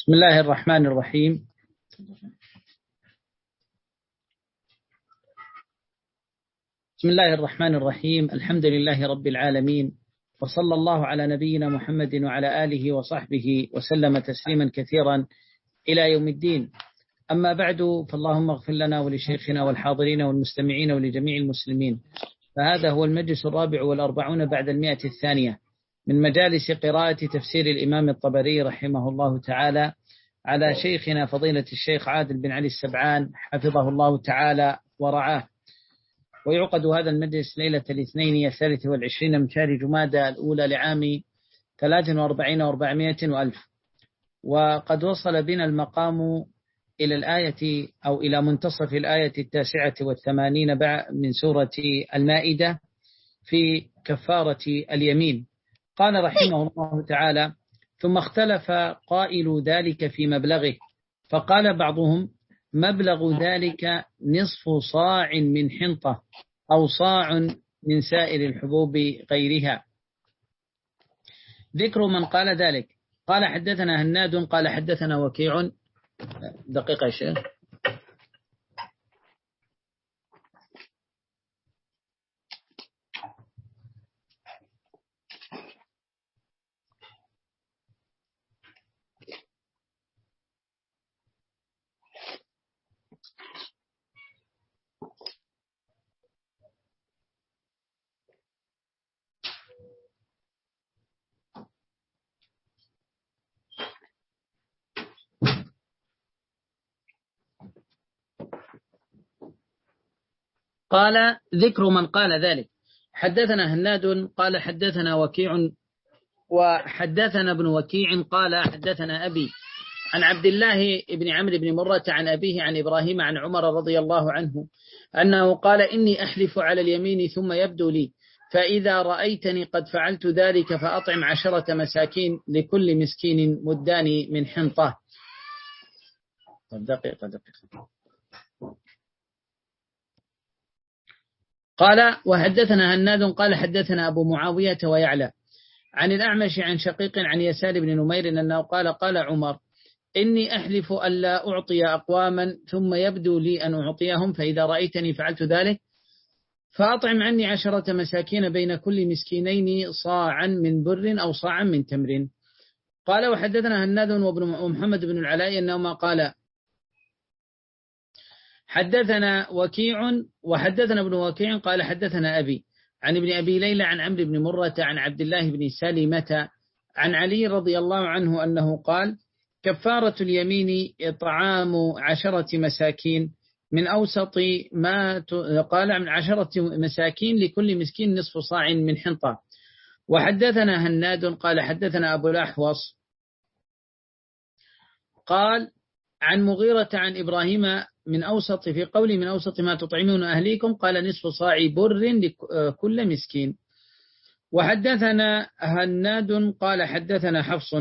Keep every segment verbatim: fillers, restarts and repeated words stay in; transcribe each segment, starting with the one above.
بسم الله الرحمن الرحيم. بسم الله الرحمن الرحيم الحمد لله رب العالمين، وصلى الله على نبينا محمد وعلى آله وصحبه وسلم تسليما كثيرا إلى يوم الدين. أما بعد، فاللهم اغفر لنا ولشيخنا والحاضرين والمستمعين ولجميع المسلمين. فهذا هو المجلس الرابع والأربعون بعد المئة الثانية من مجالس قراءة تفسير الإمام الطبري رحمه الله تعالى على شيخنا فضيلة الشيخ عادل بن علي السبعان حفظه الله تعالى ورعاه. ويعقد هذا المجلس ليلة الاثنين الثالث والعشرين من شهر جمادى الأولى لعام ثلاث وأربعين وأربعمائة وألف. وقد وصل بنا المقام إلى الآية أو إلى منتصف الآية التاسعة والثمانين من سورة المائدة في كفارة اليمين. قال رحمه الله تعالى: ثم اختلف قائل ذلك في مبلغه، فقال بعضهم: مبلغ ذلك نصف صاع من حنطة أو صاع من سائر الحبوب غيرها. ذكر من قال ذلك. قال حدثنا هناد قال حدثنا وكيع. دقيقة يا شيخ. قال ذكر من قال ذلك. حدثنا هناد قال حدثنا وكيع وحدثنا ابن وكيع قال حدثنا أبي عن عبد الله بن عمرو بن مرة عن أبيه عن إبراهيم عن عمر رضي الله عنه أنه قال: إني أحلف على اليمين ثم يبدو لي، فإذا رأيتني قد فعلت ذلك فأطعم عشرة مساكين لكل مسكين مدان من حنطة. دقيقة دقيقة. قال وحدثنا هناد قال حدثنا أبو معاوية ويعلى عن الأعمش عن شقيق عن يسار بن نمير أنه قال: قال عمر: إني أحلف ألا أعطي أقواما ثم يبدو لي أن أعطيهم، فإذا رأيتني فعلت ذلك فأطعم عني عشرة مساكين بين كل مسكينين صاعا من بر أو صاعا من تمر. قال وحدثنا هناد ومحمد بن العلاء أنهما قال حدثنا وكيع وحدثنا ابن وكيع قال حدثنا أبي عن ابن أبي ليلى عن عمرو بن مرة عن عبد الله بن سلمة عن علي رضي الله عنه أنه قال: كفارة اليمين إطعام عشرة مساكين من أوسط ما قال من عشرة مساكين لكل مسكين نصف صاع من حنطة. وحدثنا هناد قال حدثنا أبو الأحوص قال عن مغيرة عن إبراهيم من أوسط في قولي من أوسط ما تطعمون أهليكم قال نصف صاع بر لكل مسكين. وحدثنا هناد قال حدثنا حفص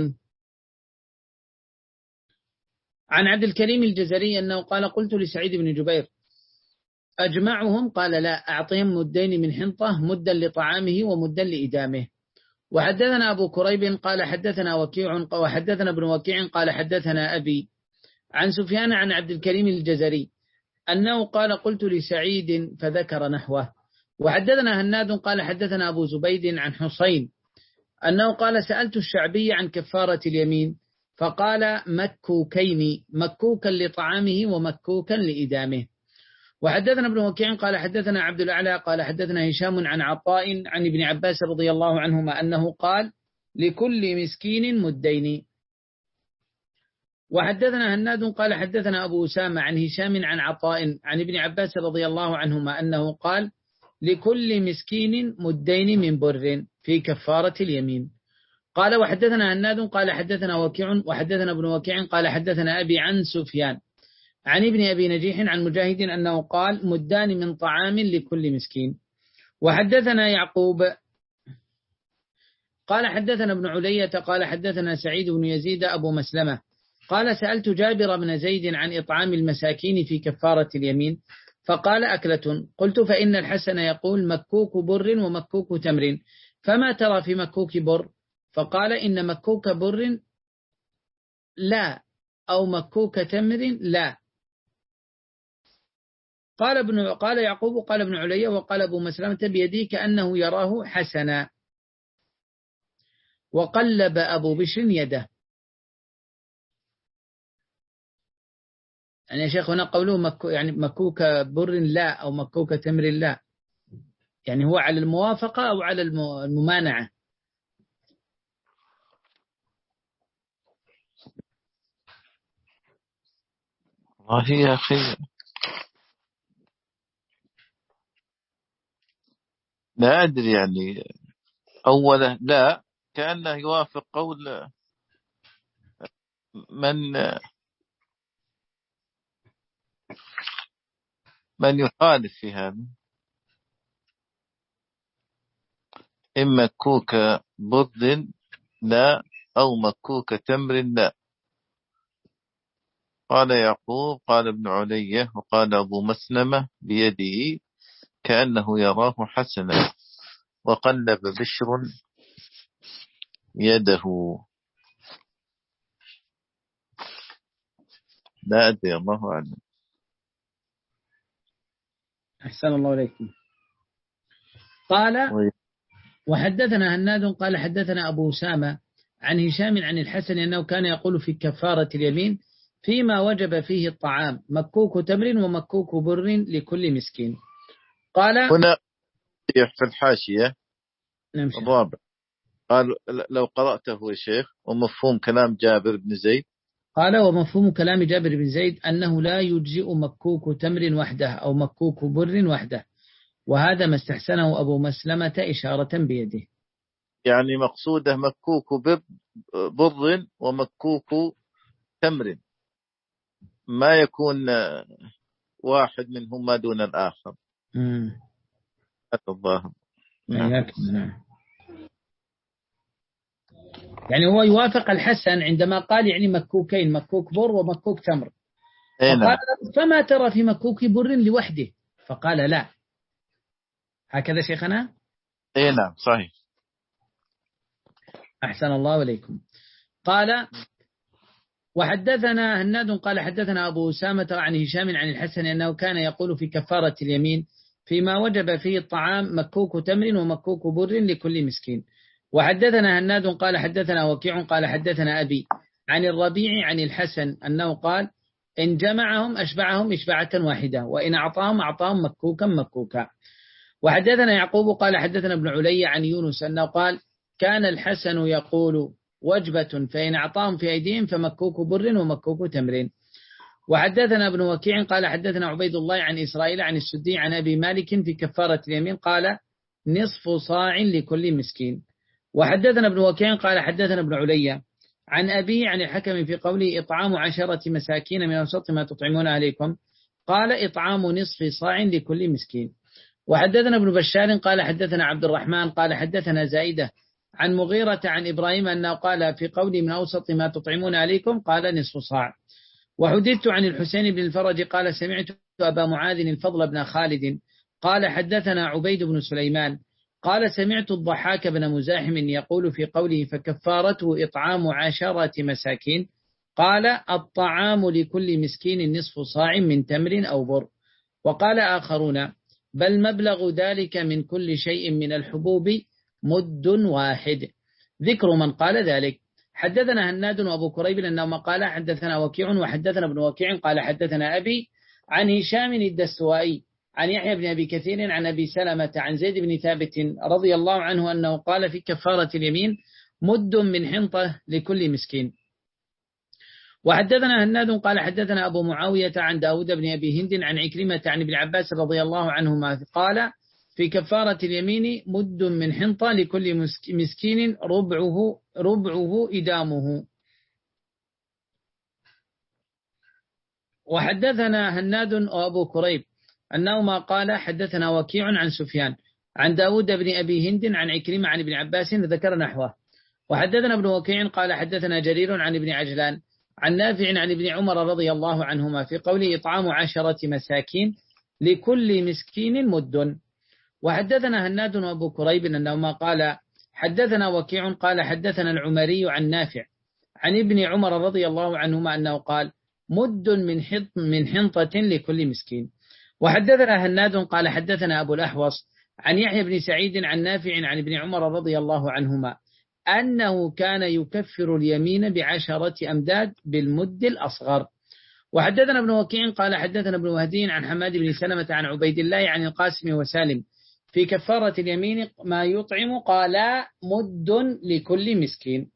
عن عبد الكريم الجزري أنه قال: قلت لسعيد بن جبير: أجمعهم؟ قال: لا، أعطيهم مدين من حنطة، مدا لطعامه ومدا لإدامه. وحدثنا أبو كريب قال حدثنا وكيع وحدثنا ابن وكيع قال حدثنا أبي عن سفيان عن عبد الكريم الجزري أنه قال: قلت لسعيد فذكر نحوه. وحدثنا هناد قال حدثنا أبو زبيد عن حسين أنه قال: سألت الشعبي عن كفارة اليمين فقال: مكوكين، مكوكا لطعامه ومكوكا لإدامه. وحدثنا ابن وكيع قال حدثنا عبد الأعلى قال حدثنا هشام عن عطاء عن ابن عباس رضي الله عنهما أنه قال: لكل مسكين مدين. وحدثنا هناد قال حدثنا أبو أسامة عن هشام عن عطاء عن ابن عباس رضي الله عنهما أنه قال: لكل مسكين مدين من بر في كفارة اليمين. قال وحدثنا هناد قال حدثنا وكيع وحدثنا ابن وكيع قال حدثنا أبي عن سفيان عن ابن أبي نجيح عن مجاهد أنه قال: مدان من طعام لكل مسكين. وحدثنا يعقوب قال حدثنا ابن علية قال حدثنا سعيد بن يزيد أبو مسلمة قال: سألت جابر بن زيد عن إطعام المساكين في كفارة اليمين فقال: أكلة. قلت: فإن الحسن يقول: مكوك بر ومكوك تمر، فما ترى في مكوك بر؟ فقال: إن مكوك بر لا أو مكوك تمر لا. قال ابن قال يعقوب قال ابن علي وقال أبو مسلمة بيده كأنه يراه حسنا. وقلب أبو بشر يده. يعني يا شيخ هنا قوله مكو يعني مكوك بر لا أو مكوك تمر لا، يعني هو على الموافقة أو على الممانعة؟ والله يا أخي لا أدري، يعني أولا لا كأنه يوافق قول من من يخالف في هذا. إما مكوك بر لا أو مكوك تمر لا. قال يعقوب قال ابن علية وقال أبو مسلمة بيده كأنه يراه حسنا. وقلب بشر يده. لا أدري، الله أعلم. أحسن الله عليكم. قال وحدثنا هناد قال حدثنا أبو أسامة عن هشام عن الحسن أنه كان يقول في كفارة اليمين فيما وجب فيه الطعام مكوك تمر ومكوك بر لكل مسكين. قال هنا في الحاشية نمشي. الرابع قال لو قرأته يا شيخ ومفهوم كلام جابر بن زيد. قال ومفهوم كلام جابر بن زيد أنه لا يجزئ مكوك تمر وحده أو مكوك بر وحده، وهذا ما استحسنه أبو مسلمة إشارة بيده. يعني مقصوده مكوك بر ومكوك تمر، ما يكون واحد منهما دون الآخر. هذا الظاهر. نعم. نعم. يعني هو يوافق الحسن عندما قال يعني مكوكين، مكوك بر ومكوك تمر. فقال فما ترى في مكوك بر لوحده؟ فقال لا. هكذا شيخنا؟ اي نعم صحيح. أحسن الله عليكم. قال وحدثنا هناد قال حدثنا أبو أسامة عن هشام عن الحسن أنه كان يقول في كفارة اليمين فيما وجب فيه الطعام مكوك تمر ومكوك بر لكل مسكين. وحدثنا هناد قال حدثنا وكيع قال حدثنا أبي عن الربيع عن الحسن أنه قال إن جمعهم أشبعهم إشبعة واحدة وإن أعطاهم أعطاهم مكوكا مكوكا. وحدثنا يعقوب قال حدثنا ابن علي عن يونس أنه قال كان الحسن يقول وجبة فإن أعطاهم في أيديهم فمكوك بر ومكوك تمر. وحدثنا ابن وكيع قال حدثنا عبيد الله عن إسرائيل عن السدي عن أبي مالك في كفارة اليمين قال نصف صاع لكل مسكين. وحدثنا ابن وكيع قال حدثنا ابن علي عن أبي عن الحكم في قوله إطعام عشرة مساكين من أوسط ما تطعمون عليكم قال إطعام نصف صاع لكل مسكين. وحدثنا ابن بشار قال حدثنا عبد الرحمن قال حدثنا زائدة عن مغيرة عن إبراهيم أنه قال في قوله من أوسط ما تطعمون عليكم قال نصف صاع. وحدثت عن الحسين بن الفرج قال سمعت أبا معاذ الفضل بن خالد قال حدثنا عبيد بن سليمان قال سمعت الضحاك بن مزاحم يقول في قوله فكفارته إطعام عشرة مساكين قال الطعام لكل مسكين نصف صاع من تمر أو بر. وقال آخرون بل مبلغ ذلك من كل شيء من الحبوب مد واحد. ذكر من قال ذلك. حدثنا هناد وأبو كريب أنهما قال حدثنا وكيع وحدثنا ابن وكيع قال حدثنا أبي عن هشام الدستوائي عن يحيى بن أبي كثير عن أبي سلمة عن زيد بن ثابت رضي الله عنه أنه قال في كفارة اليمين مد من حنطة لكل مسكين. وحدثنا هناد قال حدثنا أبو معاوية عن داود بن أبي هند عن عكرمة عن ابن عباس رضي الله عنهما قال في كفارة اليمين مد من حنطة لكل مسكين ربعه ربعه إدامه. وحدثنا هناد وأبو كريب أنهما قال حدثنا وكيع عن سفيان عن داود بن أبي هند عن عكرمة عن ابن عباس ذكر نحوه. وحدثنا ابن وكيع قال حدثنا جرير عن ابن عجلان عن نافع عن ابن عمر رضي الله عنهما في قوله إطعام عشرة مساكين لكل مسكين مد. وحدثنا هناد وأبو كريب أنهما قال حدثنا وكيع قال حدثنا العمري عن نافع عن ابن عمر رضي الله عنهما أنه قال مد من حنط من حنطة لكل مسكين. وحدثنا هناد قال حدثنا أبو الأحوص عن يحيى بن سعيد عن نافع عن ابن عمر رضي الله عنهما أنه كان يكفر اليمين بعشرة أمداد بالمد الأصغر. وحدثنا ابن وكيع قال حدثنا ابن وهدي عن حماد بن سلمة عن عبيد الله عن القاسم وسالم في كفارة اليمين ما يطعم قال مد لكل مسكين.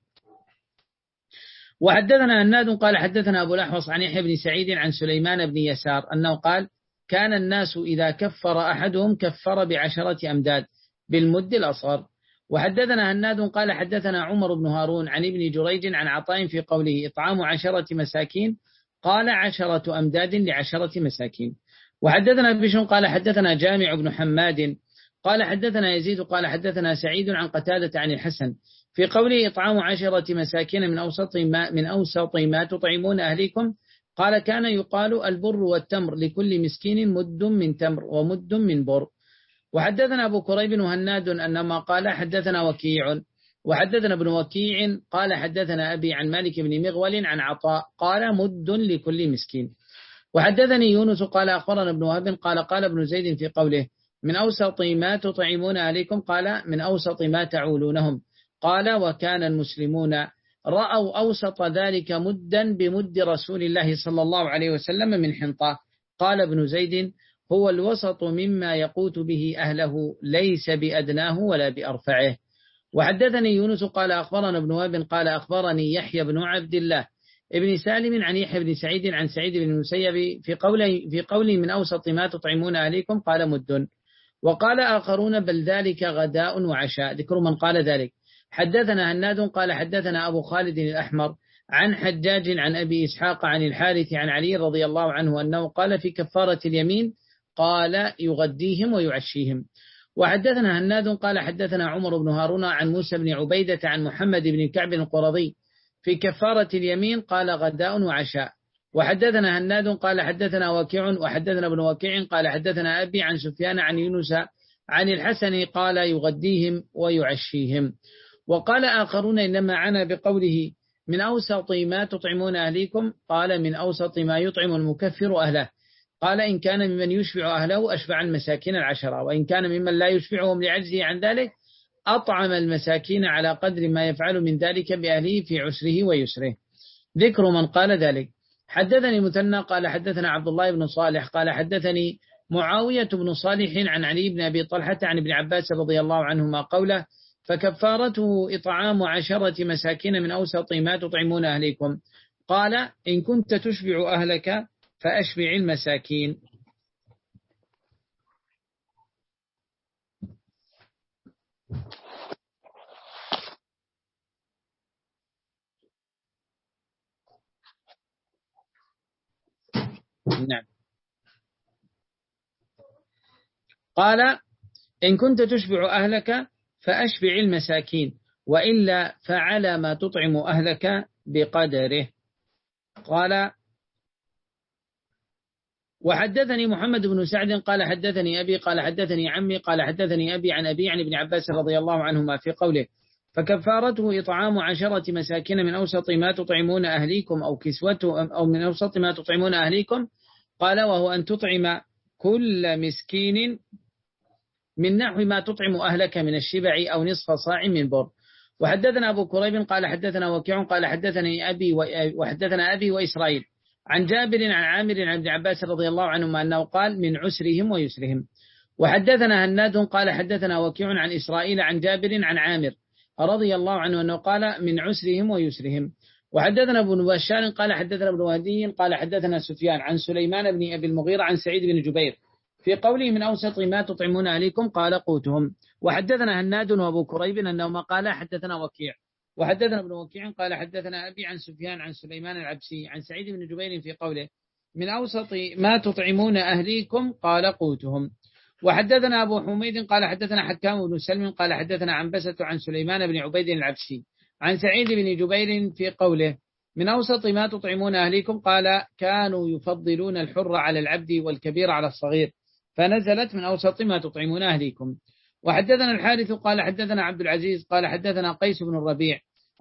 وحدثنا هناد قال حدثنا أبو الأحوص عن يحيى بن سعيد عن سليمان بن يسار أنه قال كان الناس إذا كفر أحدهم كفر بعشرة أمداد بالمد الأصغر. وحدثنا هناد قال حدثنا عمر بن هارون عن ابن جريج عن عطاء في قوله إطعام عشرة مساكين قال عشرة أمداد لعشرة مساكين. وحدثنا بشر قال حدثنا جامع بن حماد قال حدثنا يزيد قال حدثنا سعيد عن قتادة عن الحسن في قوله إطعام عشرة مساكين من أوسط ما من أوسط ما تطعمون أهليكم قال كان يقال البر والتمر لكل مسكين مد من تمر ومد من بر. وحدثنا أبو كريب وهناد أنما قال حدثنا وكيع وحدثنا ابن وكيع قال حدثنا أبي عن مالك بن مغول عن عطاء قال مد لكل مسكين. وحدثني يونس قال أخبرنا ابن وهب قال قال ابن زيد في قوله من أوسط ما تطعمون أهليكم قال من أوسط ما تعولونهم قال وكان المسلمون رأوا أوسط ذلك مدا بمد رسول الله صلى الله عليه وسلم من حنطة. قال ابن زيد هو الوسط مما يقوت به أهله ليس بأدناه ولا بأرفعه. وحدثني يونس قال أخبرنا ابن وهب قال أخبرني يحيى بن عبد الله ابن سالم عن يحيى بن سعيد عن سعيد بن المسيب في قول في قول من أوسط ما تطعمون أهليكم قال مد. وقال آخرون بل ذلك غداء وعشاء. ذكر من قال ذلك. حدثنا هناد قال حدثنا أبو خالد الأحمر عن حجاج عن أبي إسحاق عن الحارث عن علي رضي الله عنه أنه قال في كفارة اليمين قال يغديهم ويعشيهم. وحدثنا هناد قال حدثنا عمر بن هارون عن موسى بن عبيدة عن محمد بن كعب القرظي في كفارة اليمين قال غداء وعشاء. وحدثنا هناد قال حدثنا وكيع وحدثنا ابن وكيع قال حدثنا أبي عن سفيان عن يونس عن الحسن قال يغديهم ويعشيهم. وقال آخرون إنما عنا بقوله من أوسط ما تطعمون أهليكم قال من أوسط ما يطعم المكفر أهله قال إن كان ممن يشبع أهله أشبع المساكين العشرة وإن كان ممن لا يشبعهم لعجزه عن ذلك أطعم المساكين على قدر ما يفعل من ذلك بأهله في عسره ويسره. ذكر من قال ذلك. حدثني مثنى قال حدثنا عبد الله بن صالح قال حدثني معاوية بن صالح عن علي بن أبي طلحة عن ابن عباس رضي الله عنهما قوله فكفارته إطعام عشرة مساكين من أوسط ما تطعمون أهليكم قال إن كنت تشبع أهلك فأشبع المساكين. نعم. قال إن كنت تشبع أهلك فأشبع المساكين وإلا فعلى ما تطعم أهلك بقدره. قال وحدثني محمد بن سعد قال حدثني أبي قال حدثني عمي قال حدثني أبي عن أبي عن ابن عباس رضي الله عنهما في قوله فكفارته إطعام عشرة مساكين من أوسط ما تطعمون أهليكم أو كسوته أو من أوسط ما تطعمون أهليكم قال وهو أن تطعم كل مسكين من نحو ما تطعم أهلك من الشبع أو نصف صاع من بر. وحدثنا أبو كريب قال حدثنا وكيع قال حدثني أبي وحدثنا أبي وإسرائيل عن جابر عن عامر عن ابن عباس رضي الله عنهما أنه قال من عسرهم ويسرهم. وحدثنا هناد قال حدثنا وكيع عن إسرائيل عن جابر عن عامر رضي الله عنه أنه قال من عسرهم ويسرهم. وحدثنا ابن بشار قال حدثنا ابن وهدي قال حدثنا سفيان عن سليمان بن أبي المغيرة عن سعيد بن جبير في قوله من أوسط ما تطعمون أهليكم قال قوتهم. وحدثنا هناد وأبو كريب أنهما قال حدثنا وكيع وحدثنا ابن وكيع قال حدثنا أبي عن سفيان عن سليمان العبسي عن سعيد بن جبير في قوله من أوسط ما تطعمون أهليكم قال قوتهم. وحدثنا أبو حميد قال حدثنا حكام بن سلم قال حدثنا عنبسة عن سليمان بن عبيد العبسي عن سعيد بن جبير في قوله من أوسط ما تطعمون أهليكم قال كانوا يفضلون الحر على العبد والكبير على الصغير فنزلت من أوسط ما تطعمون أهليكم. وحدثنا الحارث قال حدثنا عبد العزيز قال حدثنا قيس بن الربيع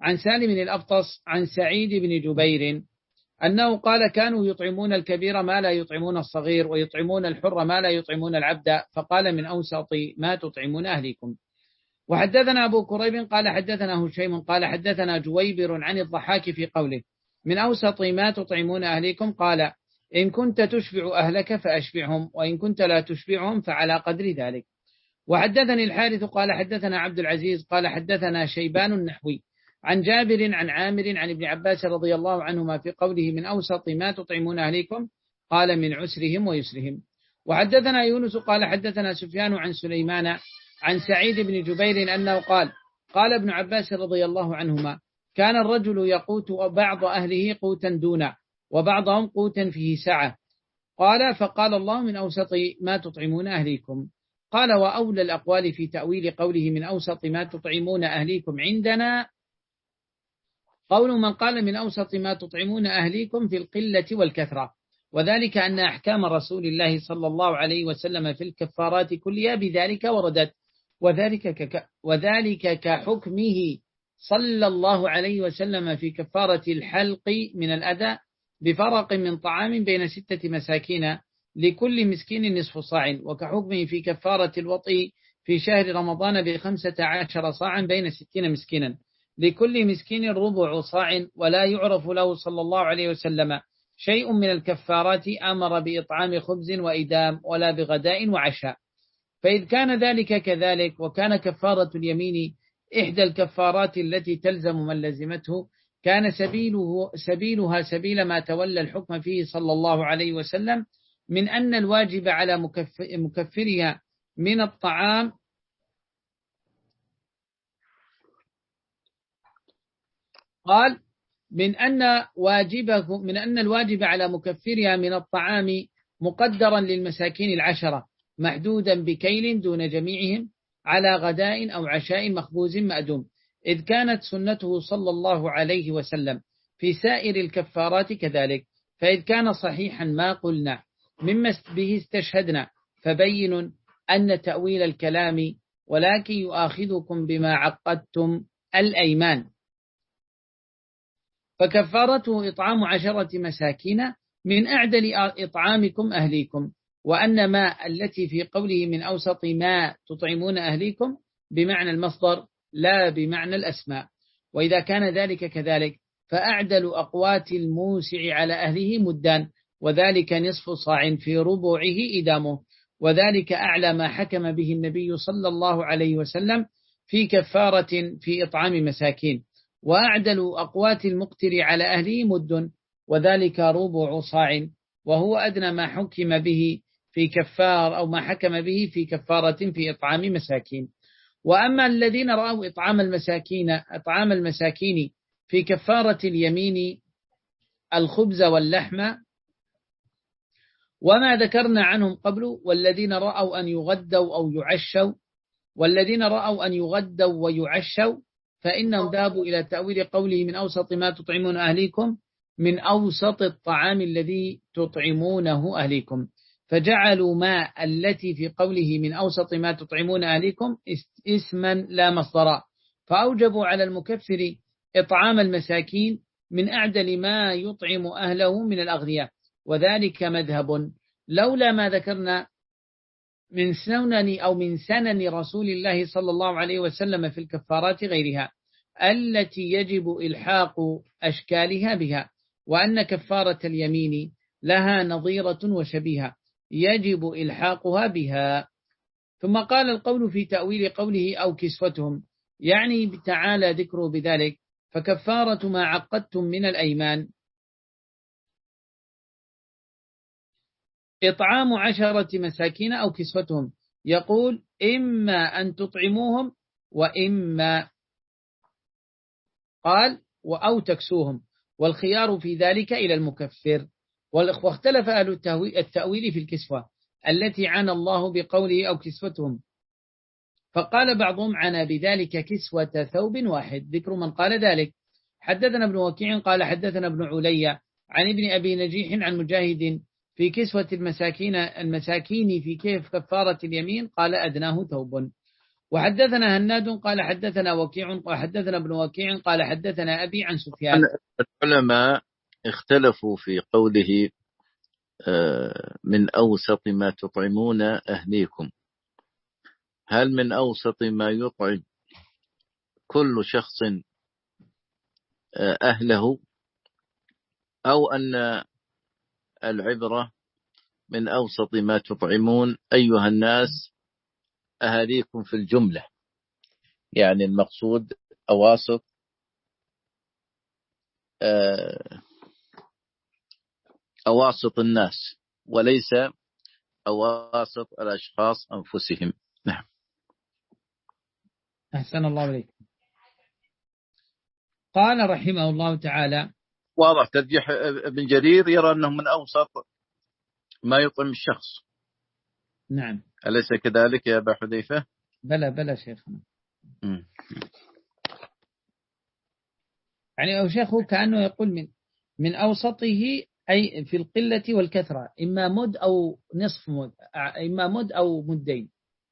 عن سالم الأفطس عن سعيد بن جبير أنه قال كانوا يطعمون الكبير ما لا يطعمون الصغير ويطعمون الحر ما لا يطعمون العبد، فقال من أوسط ما تطعمون أهليكم. وحدثنا أبو كريب قال حدثنا هشيم قال حدثنا جويبر عن الضحاك في قوله من أوسط ما تطعمون أهليكم قال إن كنت تشبع أهلك فأشبعهم وإن كنت لا تشبعهم فعلى قدر ذلك. وحدثني الحارث قال حدثنا عبد العزيز قال حدثنا شيبان النحوي عن جابر عن عامر عن ابن عباس رضي الله عنهما في قوله من أوسط ما تطعمون أهليكم قال من عسرهم ويسرهم. وحدثنا يونس قال حدثنا سفيان عن سليمان عن سعيد بن جبير أنه قال قال ابن عباس رضي الله عنهما كان الرجل يقوت بعض أهله قوتا دونه وبعضهم قوتا فيه سعة، قال فقال الله من أوسط ما تطعمون أهليكم. قال وأولى الأقوال في تأويل قوله من أوسط ما تطعمون أهليكم عندنا قول من قال من أوسط ما تطعمون أهليكم في القلة والكثرة، وذلك أن أحكام رسول الله صلى الله عليه وسلم في الكفارات كلها بذلك وردت، وذلك كك وذلك كحكمه صلى الله عليه وسلم في كفارة الحلق من الأذى بفرق من طعام بين ستة مساكين لكل مسكين نصف صاع، وكحكمه في كفارة الوطء في شهر رمضان بخمسة عشر صاعا بين ستين مسكينا لكل مسكين ربع صاع، ولا يعرف له صلى الله عليه وسلم شيء من الكفارات أمر بإطعام خبز وإدام ولا بغداء وعشاء. فإذ كان ذلك كذلك وكان كفارة اليمين إحدى الكفارات التي تلزم من لزمته كان سبيله سبيلها سبيل ما تولى الحكم فيه صلى الله عليه وسلم من أن الواجب على مكفرها من الطعام قال من أن واجبه من أن الواجب على مكفرها من الطعام مقدرا للمساكين العشرة محدودا بكيل دون جميعهم على غداء أو عشاء مخبوز مأدوم، إذ كانت سنته صلى الله عليه وسلم في سائر الكفارات كذلك. فإذ كان صحيحا ما قلنا مما به استشهدنا فبين أن تأويل الكلام ولكن يؤاخذكم بما عقدتم الأيمان، فكفارته إطعام عشرة مساكين من أعدل إطعامكم أهليكم، وأن ما التي في قوله من أوسط ما تطعمون أهليكم بمعنى المصدر لا بمعنى الأسماء. وإذا كان ذلك كذلك فأعدل أقوات الموسع على أهله مدان، وذلك نصف صاع في ربعه إدامه، وذلك أعلى ما حكم به النبي صلى الله عليه وسلم في كفارة في إطعام مساكين. وأعدل أقوات المقتر على أهله مد، وذلك ربع صاع، وهو أدنى ما حكم به في كفار أو ما حكم به في كفارة في إطعام مساكين. وأما الذين رأوا إطعام المساكين إطعام المساكين في كفارة اليمين الخبز واللحم وما ذكرنا عنهم قبل، والذين رأوا أن يغدوا أو يعشوا والذين رأوا أن يغدوا ويعشوا فإنهم ذهبوا إلى تأويل قوله من أوسط ما تطعمون أهليكم من أوسط الطعام الذي تطعمونه أهليكم، فجعلوا ما التي في قوله من أوسط ما تطعمون أهليكم اسما لا مصدرا، فأوجبوا على المكفر إطعام المساكين من أعدل ما يطعم أهله من الأغذية، وذلك مذهب لولا ما ذكرنا من سنن أو من سنن رسول الله صلى الله عليه وسلم في الكفارات غيرها التي يجب إلحاق أشكالها بها، وأن كفارة اليمين لها نظيرة وشبيهة يجب إلحاقها بها. ثم قال القول في تأويل قوله أو كسوتهم، يعني تعالى ذكره بذلك، فكفارة ما عقدتم من الأيمان إطعام عشرة مساكين أو كسوتهم، يقول إما أن تطعموهم وإما قال أو تكسوهم، والخيار في ذلك إلى المكفر. واختلف أهل التأويل في الكسوة التي عنى الله بقوله أو كسوتهم، فقال بعضهم عنى بذلك كسوة ثوب واحد، ذكر من قال ذلك. حدثنا ابن وكيع قال حدثنا ابن علي عن ابن أبي نجيح عن مجاهد في كسوة المساكين المساكين في كيف كفارة اليمين قال أدناه ثوب. وحدثنا هناد قال حدثنا وكيع وحدثنا ابن وكيع قال حدثنا أبي عن سفيان. العلماء اختلفوا في قوله من أوسط ما تطعمون أهليكم، هل من أوسط ما يطعم كل شخص أهله، أو أن العبرة من أوسط ما تطعمون أيها الناس أهاليكم في الجملة، يعني المقصود أواسط أواسط الناس وليس أواسط الأشخاص أنفسهم. نعم. أحسن الله عليك. قال رحمه الله تعالى واضح ترجيح ابن جرير، يرى أنه من أوسط ما يطعم الشخص. نعم. أليس كذلك يا أبا حذيفة؟ بلى بلى شيخنا. يعني أو شيخه كأنه يقول من من أوسطه أي في القلة والكثرة، إما مد أو نصف مد، إما مد أو مدين.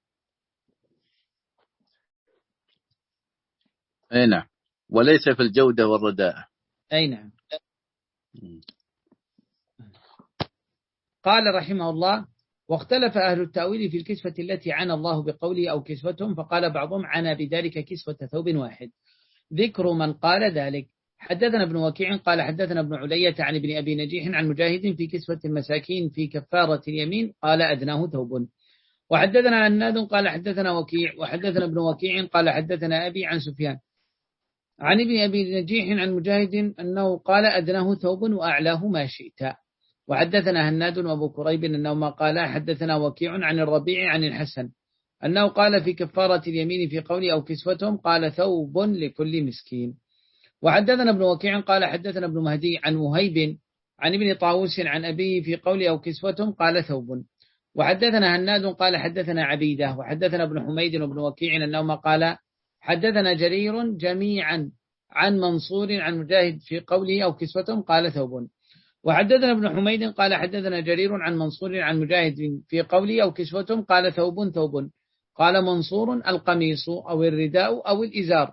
أي نعم، وليس في الجودة والرداءة. أي نعم. قال رحمه الله: واختلف أهل التأويل في الكسوة التي عنى الله بقوله أو كسوتهم، فقال بعضهم عنى بذلك كسوة ثوب واحد. ذكر من قال ذلك: حدثنا ابن وكيع قال حدثنا ابن علية عن ابن أبي نجيح عن مجاهد في كسوة المساكين في كفارة اليمين قال أدناه ثوب. وحدثنا هناد قال حدثنا وكيع وحدثنا ابن وكيع قال حدثنا أبي عن سفيان عن ابن أبي نجيح عن مجاهد أنه قال أدناه ثوب وأعلاه ما شئت. وحدثنا هناد وابو كريب أنه ما قال حدثنا وكيع عن الربيع عن الحسن أنه قال في كفارة اليمين في قول أو كسوتهم قال ثوب لكل مسكين. وحدثنا ابن وكيع قال حدثنا ابن مهدي عن وهيب عن ابن طاووس عن أبيه في قول أو كسوتهم قال ثوب. وحدثنا هناد قال حدثنا عبيدة وحدثنا ابن حميد وابن وكيع أنهما قال حدثنا جرير جميعا عن منصور عن مجاهد في قوله أو كسوتهم قال ثوب. وحدثنا ابن حميد قال حدثنا جرير عن منصور عن مجاهد في قوله أو كسوتهم قال ثوب ثوب. قال منصور القميص أو الرداء أو الإزار.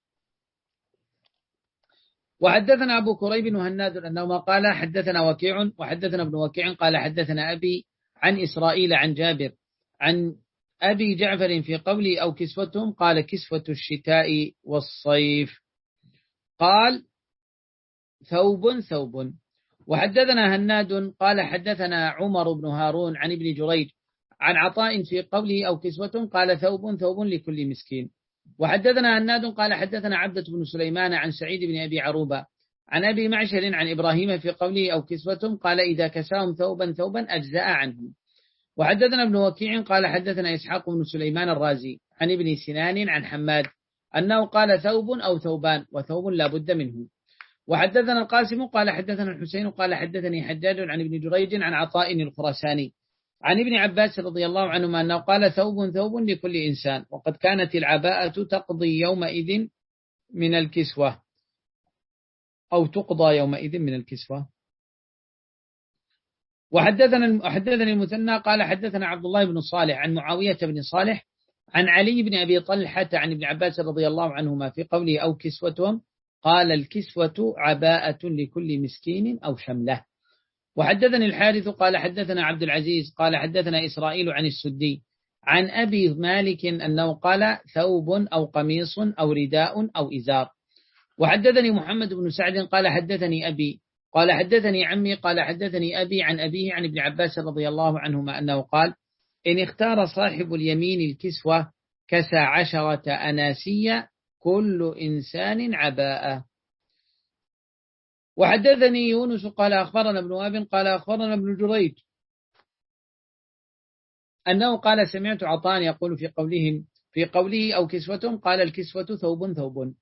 وحدثنا أبو كريب وهناد أنهما قال حدثنا وكيع وحدثنا ابن وكيع قال حدثنا أبي عن إسرائيل عن جابر عن أبي جعفر في قوله أو كسوتهم قال كسوة الشتاء والصيف قال ثوب ثوب. وحدثنا هناد قال حدثنا عمر بن هارون عن ابن جريج عن عطاء في قوله أو كسوة قال ثوب ثوب لكل مسكين. وحدثنا هناد قال حدثنا عبدة بن سليمان عن سعيد بن أبي عروبة عن أبي معشر عن إبراهيم في قوله أو كسوة قال إذا كساهم ثوبا ثوبا أجزاء عنهم. وحدثنا ابن وكيع قال حدثنا إسحاق بن سليمان الرازي عن ابن سنان عن حماد أنه قال ثوب أو ثوبان وثوب لا بد منه. وحدثنا القاسم قال حدثنا الحسين قال حدثني حجاج عن ابن جريج عن عطاء الخراساني عن ابن عباس رضي الله عنهما أنه قال ثوب ثوب لكل إنسان، وقد كانت العباءة تقضي يومئذ من الكسوة أو تقضى يومئذ من الكسوة. وحدثنا حدثني المثنى قال حدثنا عبد الله بن صالح عن معاوية بن صالح عن علي بن أبي طلحة عن ابن عباس رضي الله عنهما في قوله أو كسوتهم قال الكسوة عباءة لكل مسكين أو شمله. وحدثني الحارث قال حدثنا عبد العزيز قال حدثنا إسرائيل عن السدي عن أبي مالك أنه قال ثوب أو قميص أو رداء أو إزار. وحدثني محمد بن سعد قال حدثني أبي قال حدثني عمي قال حدثني أبي عن أبيه عن ابن عباس رضي الله عنهما أنه قال إن اختار صاحب اليمين الكسوة كسى عشرة أناسية كل إنسان عباءة. وحدثني يونس قال أخبرنا ابن وهب قال أخبرنا ابن جريج أنه قال سمعت عطاء يقول في قولهم في قوله أو كسوتهم قال الكسوة ثوب ثوب.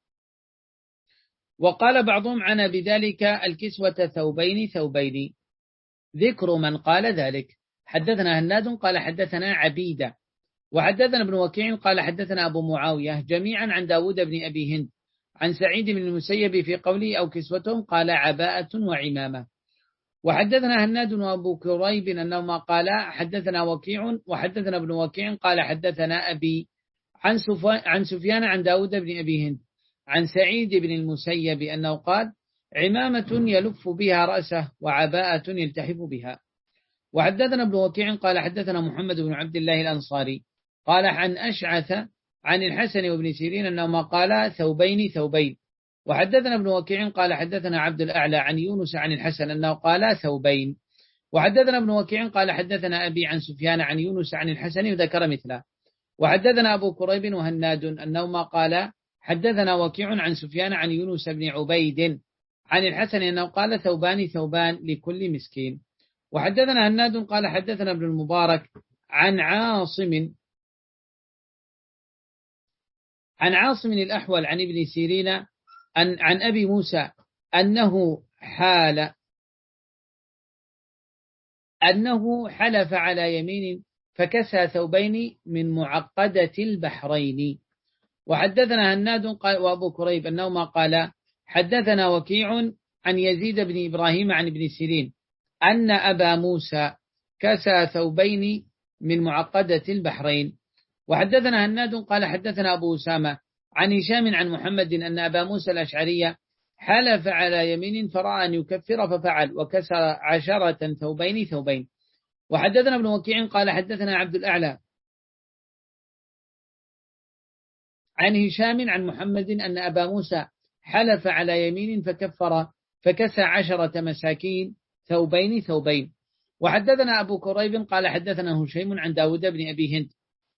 وقال بعضهم عنا بذلك الكسوة ثوبين ثوبين. ذكر من قال ذلك: حدثنا هناد قال حدثنا عبيدة وحدثنا ابن وكيع قال حدثنا أبو معاوية جميعا عن داود بن أبي هند عن سعيد بن المسيب في قوله أو كسوتهم قال عباءة وعمامة. وحدثنا هناد وأبو كريب أنهما قال حدثنا وكيع وحدثنا ابن وكيع قال حدثنا أبي عن عن سفيان عن داود بن أبي هند عن سعيد بن المسيب أنه قال عمامة يلف بها رأسه وعباءة يلتحف بها. وحدثنا ابن وكيع قال حدثنا محمد بن عبد الله الأنصاري قال عن أشعث عن الحسن وابن سيرين أنهما قالا ثوبين ثوبين. وحدثنا ابن وكيع قال حدثنا عبد الأعلى عن يونس عن الحسن أنه قالا ثوبين. وحدثنا ابن وكيع قال حدثنا أبي عن سفيان عن يونس عن الحسن وذكر مثله. وحدثنا أبو كريب وهناد أنهما قال حدثنا وكيع عن سفيان عن يونس بن عبيد عن الحسن أنه قال ثوبان ثوبان لكل مسكين. وحدثنا هناد قال حدثنا ابن المبارك عن عاصم عن عاصم الأحول عن ابن سيرين عن, عن أبي موسى أنه حال أنه حلف على يمين فكسى ثوبين من معقدة البحرين. وحدثنا هناد وأبو كريب أنهما قال حدثنا وكيع عن يزيد بن إبراهيم عن ابن سيرين أن أبا موسى كسى ثوبين من معقدة البحرين. وحدثنا هناد قال حدثنا أبو أسامة عن هشام عن محمد أن أبا موسى الأشعري حلف على يمين فرأى أن يكفر ففعل وكسر عشرة ثوبين ثوبين. وحدثنا ابن وكيع قال حدثنا عبد الأعلى عن هشام عن محمد أن أبا موسى حلف على يمين فكفر فكسى عشرة مساكين ثوبين ثوبين. وحدثنا أبو كريب قال حدثنا هشيم عن داود بن أبي هند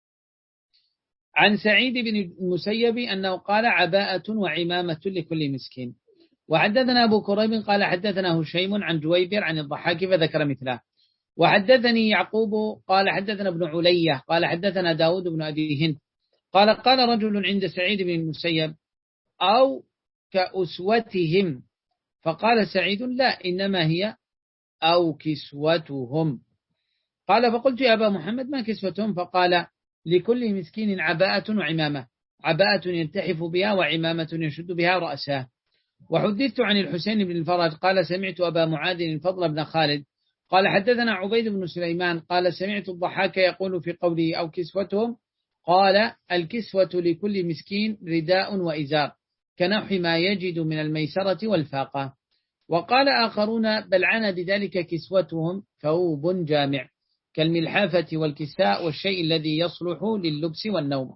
عن سعيد بن المسيب أنه قال عباءة وعمامة لكل مسكين. وحدثنا أبو كريب قال حدثنا هشيم عن جويبر عن الضحاك فذكر مثله. وحدثني يعقوب قال حدثنا ابن علية قال حدثنا داود بن أبي هند قال قال رجل عند سعيد بن المسيب أو كأسوتهم، فقال سعيد لا إنما هي أو كسوتهم. قال فقلت يا أبا محمد ما كسوتهم؟ فقال لكل مسكين عباءة وعمامة، عباءة يلتحف بها وعمامة يشد بها رأسه. وحدثت عن الحسين بن الفرج قال سمعت أبا معاذ الفضل بن خالد قال حدثنا عبيد بن سليمان قال سمعت الضحاك يقول في قوله أو كسوتهم قال الكسوة لكل مسكين رداء وإزار كنحو ما يجد من الميسرة والفاقة. وقال آخرون بل عنا بذلك كسوتهم ثوب جامع كالملحافة والكساء والشيء الذي يصلح لللبس والنوم.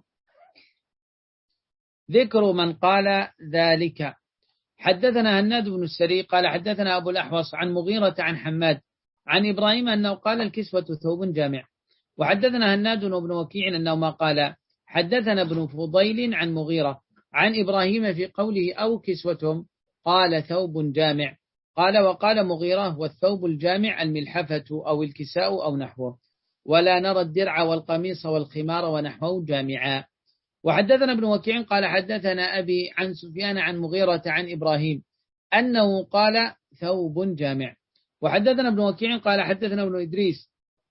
ذكر من قال ذلك. حدثنا هناد بن السري قال حدثنا أبو الأحوص عن مغيرة عن حماد عن إبراهيم أنه قال الكسوة ثوب جامع. وحدثنا هناد بن وكيع أنه ما قال حدثنا ابن فضيل عن مغيرة عن إبراهيم في قوله أو كسوتهم قال ثوب جامع. قال وقال مغيرة والثوب الجامع الملحفة أو الكساء أو نحوه، ولا نرى الدرع والقميص والخمار ونحوه جامعا. وحدثنا ابن وكيع قال حدثنا أبي عن سفيان عن مغيرة عن إبراهيم أنه قال ثوب جامع. وحدثنا ابن وكيع قال حدثنا ابن إدريس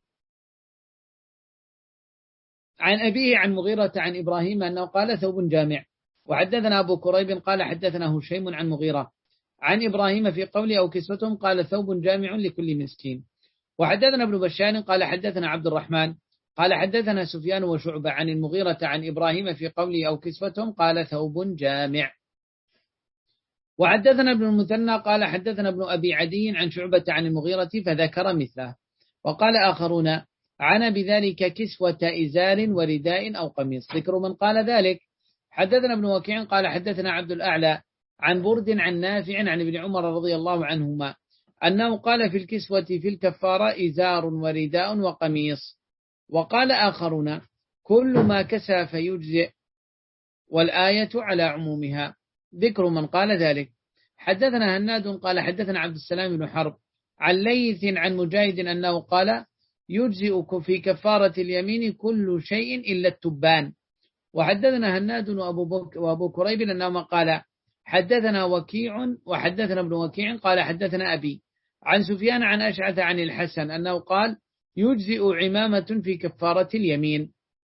عن أبيه عن مغيرة عن إبراهيم أنه قال ثوب جامع. وحدثنا أبو كريب قال حدثنا هشيم عن مغيرة عن إبراهيم في قوله أو كسوتهم قال ثوب جامع لكل مسكين. وحدثنا ابن بشار قال حدثنا عبد الرحمن قال حدثنا سفيان وشعبة عن المغيرة عن إبراهيم في قوله أو كسوتهم قال ثوب جامع. وحدثنا ابن المثنى قال حدثنا ابن أبي عدي عن شعبة عن المغيرة فذكر مثله. وقال آخرون عنا بذلك كسوة إزار ورداء أو قميص. ذكر من قال ذلك. حدثنا ابن وكيع قال حدثنا عبد الأعلى عن برد عن نافع عن ابن عمر رضي الله عنهما أنه قال في الكسوة في الكفارة إزار ورداء وقميص. وقال آخرون كل ما كسى فيجزئ والآية على عمومها. ذكر من قال ذلك. حدثنا هناد قال حدثنا عبد السلام بن حرب عن ليث عن مجاهد أنه قال يجزئ في كفارة اليمين كل شيء إلا التبان. وحدثنا هناد وأبو كريب أنهما قال حدثنا وكيع وحدثنا ابن وكيع قال حدثنا أبي عن سفيان عن أشعث عن الحسن أنه قال يجزئ عمامة في كفارة اليمين.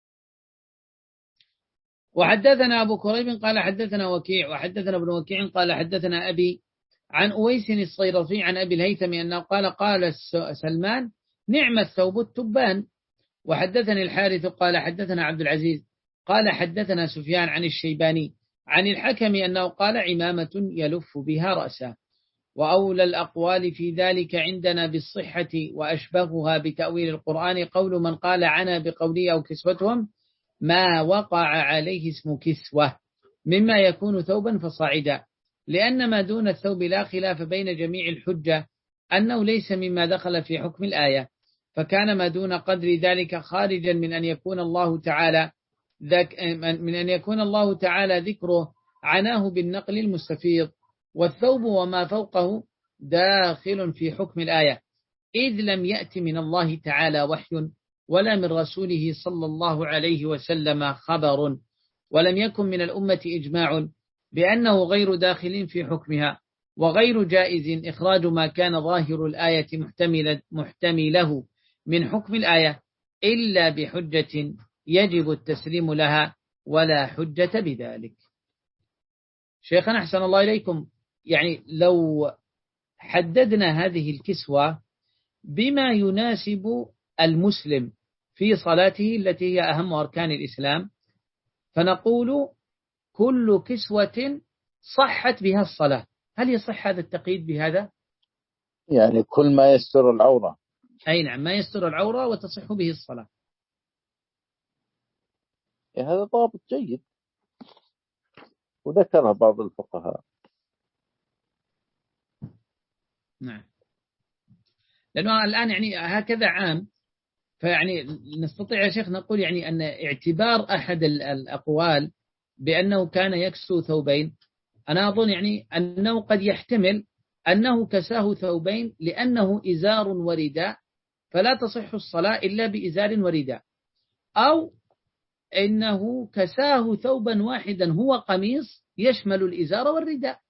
وحدثنا أبو كريب قال حدثنا وكيع وحدثنا ابن وكيع قال حدثنا أبي عن أويس الصيرفي عن أبي الهيثم أنه قال قال سلمان نعم الثوب التبان. وحدثني الحارث قال حدثنا عبد العزيز قال حدثنا سفيان عن الشيباني عن الحكم أنه قال عمامة يلف بها رأسه. وأولى الأقوال في ذلك عندنا بالصحة وأشبهها بتأويل القرآن قول من قال عنا بقوله أو كسوتهم ما وقع عليه اسم كسوة مما يكون ثوبا فصاعدا، لأن ما دون الثوب لا خلاف بين جميع الحجة أنه ليس مما دخل في حكم الآية، فكان ما دون قدر ذلك خارجا من أن يكون الله تعالى ذك من أن يكون الله تعالى ذكره عناه بالنقل المستفيض، والثوب وما فوقه داخل في حكم الآية، إذ لم يأت من الله تعالى وحي ولا من رسوله صلى الله عليه وسلم خبر، ولم يكن من الأمة إجماع بأنه غير داخل في حكمها، وغير جائز إخراج ما كان ظاهر الآية محتمل محتمله من حكم الآية إلا بحجة يجب التسليم لها ولا حجة بذلك. شيخنا أحسن الله إليكم، يعني لو حددنا هذه الكسوة بما يناسب المسلم في صلاته التي هي أهم أركان الإسلام، فنقول كل كسوة صحت بها الصلاة، هل يصح هذا التقييد بهذا؟ يعني كل ما يستر العورة. أي نعم، ما يستر العورة وتصح به الصلاة. هذا ضابط جيد وذكرها بعض الفقهاء. نعم، لأنه الآن يعني هكذا عام، فيعني نستطيع يا شيخ نقول يعني أن اعتبار أحد الأقوال بأنه كان يكسو ثوبين، أنا أظن يعني أنه قد يحتمل أنه كساه ثوبين لأنه إزار ورداء فلا تصح الصلاة إلا بإزار ورداء، أو إنه كساه ثوبا واحدا هو قميص يشمل الإزار والرداء.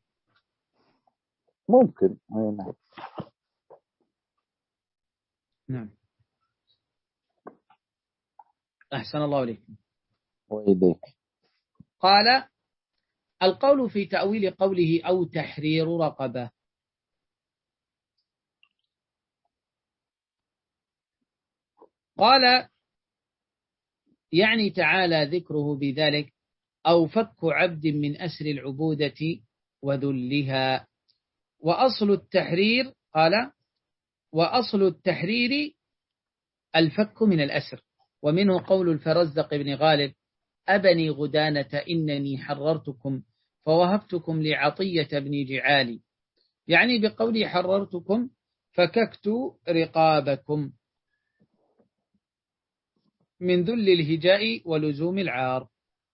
ممكن. نعم. نعم. أحسن الله عليكم. وإليك. قال القول في تأويل قوله أو تحرير رقبة. قال يعني تعالى ذكره بذلك أو فك عبد من أسر العبودة وذلها. وأصل التحرير قال وأصل التحرير الفك من الأسر، ومنه قول الفرزدق بن غالب أبني غدانة إنني حررتكم فوهبتكم لعطية بن جعالي، يعني بقولي حررتكم فككت رقابكم من ذل الهجاء ولزوم العار.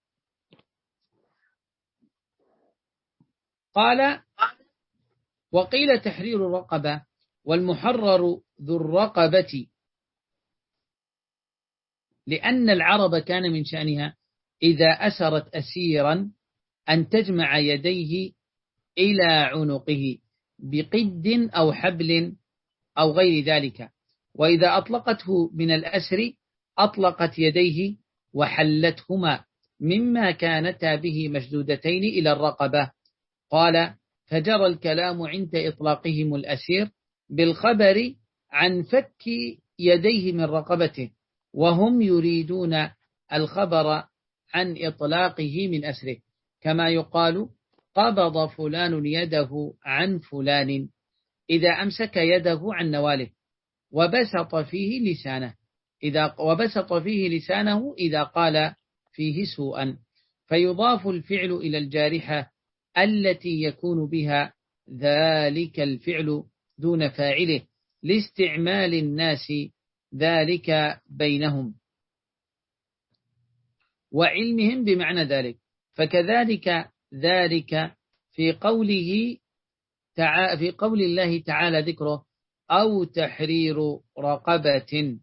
قال وقيل تحرير الرقبة والمحرر ذو الرقبة، لأن العرب كان من شأنها إذا أسرت أسيرا أن تجمع يديه إلى عنقه بقد أو حبل أو غير ذلك، وإذا أطلقته من الأسر أطلقت يديه وحلتهما مما كانتا به مشدودتين إلى الرقبة. قال فجرى الكلام عند إطلاقهم الأسير بالخبر عن فك يديه من رقبته، وهم يريدون الخبر عن إطلاقه من أسره، كما يقال قبض فلان يده عن فلان إذا أمسك يده عن نواله، وبسط فيه لسانه إذا وبسط فيه لسانه إذا قال فيه سوءا، فيضاف الفعل إلى الجارحة التي يكون بها ذلك الفعل دون فاعله لاستعمال الناس ذلك بينهم وعلمهم بمعنى ذلك. فكذلك ذلك في قوله تعالى في قول الله تعالى ذكره أو تحرير رقبة،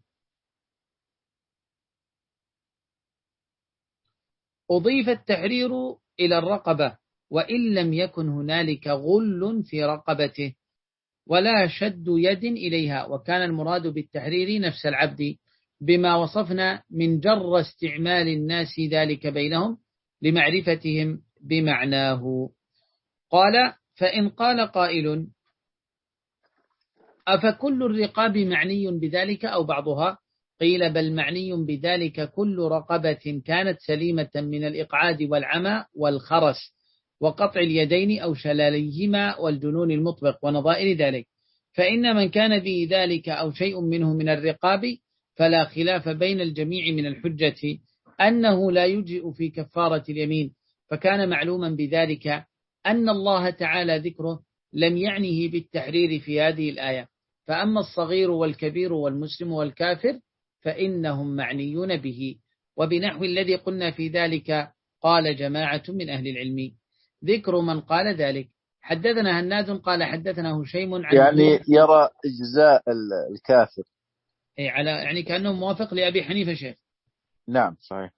أضيف التحرير إلى الرقبة وإن لم يكن هنالك غل في رقبته ولا شد يد إليها، وكان المراد بالتحرير نفس العبد بما وصفنا من جر استعمال الناس ذلك بينهم لمعرفتهم بمعناه. قال فإن قال قائل أفكل الرقاب معني بذلك أو بعضها؟ قيل بل معني بذلك كل رقبة كانت سليمة من الإقعاد والعمى والخرس وقطع اليدين أو شلاليهما والجنون المطبق ونظائر ذلك، فإن من كان به ذلك أو شيء منه من الرقاب فلا خلاف بين الجميع من الحجة أنه لا يجزئ في كفارة اليمين، فكان معلوما بذلك أن الله تعالى ذكره لم يعنه بالتحرير في هذه الآية، فأما الصغير والكبير والمسلم والكافر فإنهم معنيون به. وبنحو الذي قلنا في ذلك قال جماعة من أهل العلم. ذكر من قال ذلك: حدثنا هناد قال حدثنا هشيم عن يعني يرى إجزاء الكافر، أي على يعني كأنه موافق لأبي حنيفة شيخ. نعم صحيح.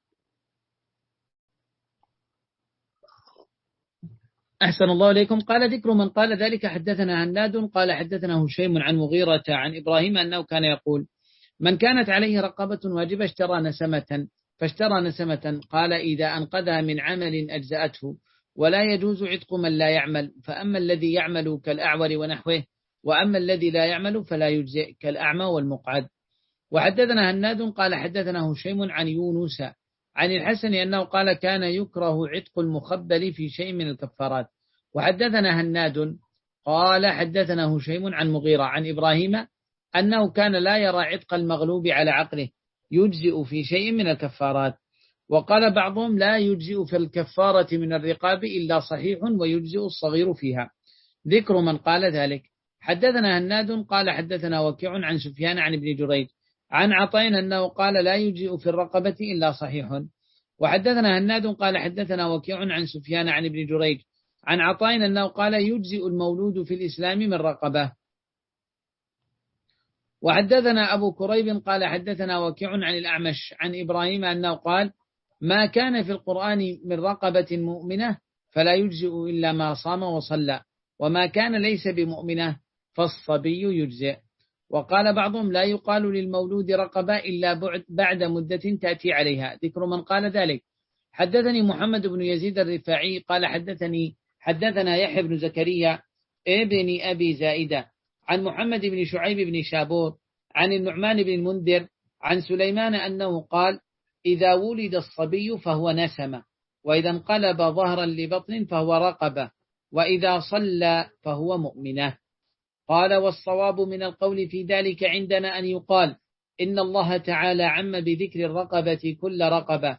أحسن الله إليكم. قال ذكر من قال ذلك: حدثنا هناد قال حدثنا هشيم عن مغيرة عن إبراهيم أنه كان يقول: من كانت عليه رقبة واجبة اشترى نسمة، فاشترى نسمة، قال: إذا أنقذها من عمل أجزأته، ولا يجوز عتق من لا يعمل، فأما الذي يعمل كالأعور ونحوه، وأما الذي لا يعمل فلا يجزئ كالأعمى والمقعد. وحدثنا هناد قال حدثنا هشيم عن يونس عن الحسن أنه قال: كان يكره عتق المخبل في شيء من الكفارات. وحدثنا هناد قال حدثنا هشيم عن مغيرة عن إبراهيم أنه كان لا يرى عتق المغلوب على عقله يجزئ في شيء من الكفارات. وقال بعضهم: لا يجزئ في الكفارة من الرقاب إلا صحيح ويجزئ الصغير فيها. ذكر من قال ذلك: حدثنا هناد قال حدثنا وكيع عن سفيان عن ابن جريج عن عطاء أنه قال: لا يجزئ في الرقبة إلا صحيح. وحدثنا هناد قال حدثنا وكيع عن سفيان عن ابن جريج عن عطاء أنه قال: يجزئ المولود في الإسلام من رقبة. وحدثنا أبو كريب قال حدثنا وكيع عن الأعمش عن إبراهيم أنه قال: ما كان في القرآن من رقبة مؤمنة فلا يجزئ إلا ما صام وصلى، وما كان ليس بمؤمنة فالصبي يجزئ. وقال بعضهم: لا يقال للمولود رقبة إلا بعد مدة تأتي عليها. ذكر من قال ذلك: حدثني محمد بن يزيد الرفاعي قال حدثني حدثنا يحيى بن زكريا ابن أبي زائدة عن محمد بن شعيب بن شابور عن النعمان بن المنذر عن سليمان أنه قال: إذا ولد الصبي فهو نسمة، وإذا انقلب ظهرا لبطن فهو رقبة، وإذا صلى فهو مؤمنة. قال: والصواب من القول في ذلك عندنا أن يقال إن الله تعالى عم بذكر الرقبة كل رقبة،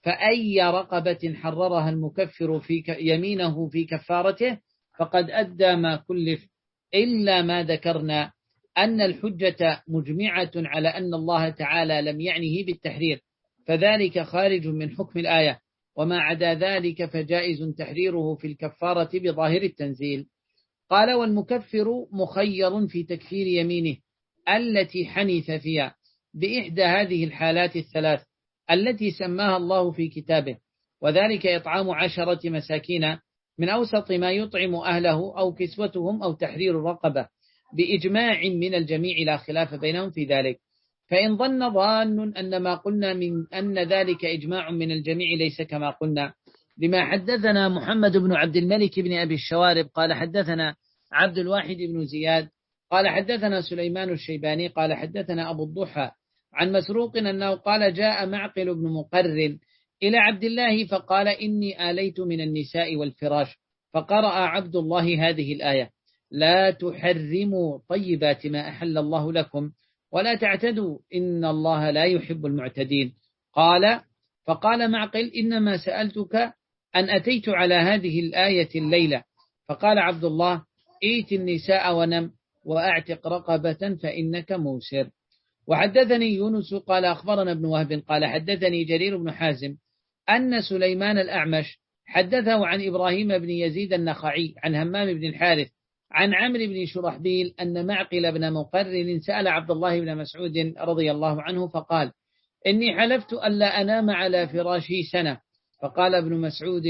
فأي رقبة حررها المكفر في يمينه في كفارته فقد أدى ما كلف، إلا ما ذكرنا أن الحجة مجمعة على أن الله تعالى لم يعنه بالتحرير، فذلك خارج من حكم الآية، وما عدا ذلك فجائز تحريره في الكفارة بظاهر التنزيل. قال: والمكفر مخير في تكفير يمينه التي حنث فيها بإحدى هذه الحالات الثلاث التي سماها الله في كتابه، وذلك إطعام عشرة مساكين من أوسط ما يطعم أهله أو كسوتهم أو تحرير رقبة، بإجماع من الجميع لا خلاف بينهم في ذلك. فإن ظن ظان أن ما قلنا من أن ذلك إجماع من الجميع ليس كما قلنا، لما حدثنا محمد بن عبد الملك بن أبي الشوارب قال حدثنا عبد الواحد بن زياد قال حدثنا سليمان الشيباني قال حدثنا أبو الضحى عن مسروق أنه قال: جاء معقل بن مقرن إلى عبد الله فقال: إني آليت من النساء والفراش، فقرأ عبد الله هذه الآية: لا تحرموا طيبات ما أحل الله لكم ولا تعتدوا إن الله لا يحب المعتدين. قال: فقال معقل: إنما سألتك أن أتيت على هذه الآية الليلة. فقال عبد الله: ائت النساء ونم وأعتق رقبة فإنك موسر. وحدثني يونس قال أخبرنا ابن وهب قال حدثني جرير بن حازم أن سليمان الأعمش حدثه عن إبراهيم بن يزيد النخعي عن همام بن الحارث عن عمرو بن شرحبيل أن معقل بن مقرن سأل عبد الله بن مسعود رضي الله عنه فقال: إني حلفت ألا أنام على فراشي سنة. فقال ابن مسعود: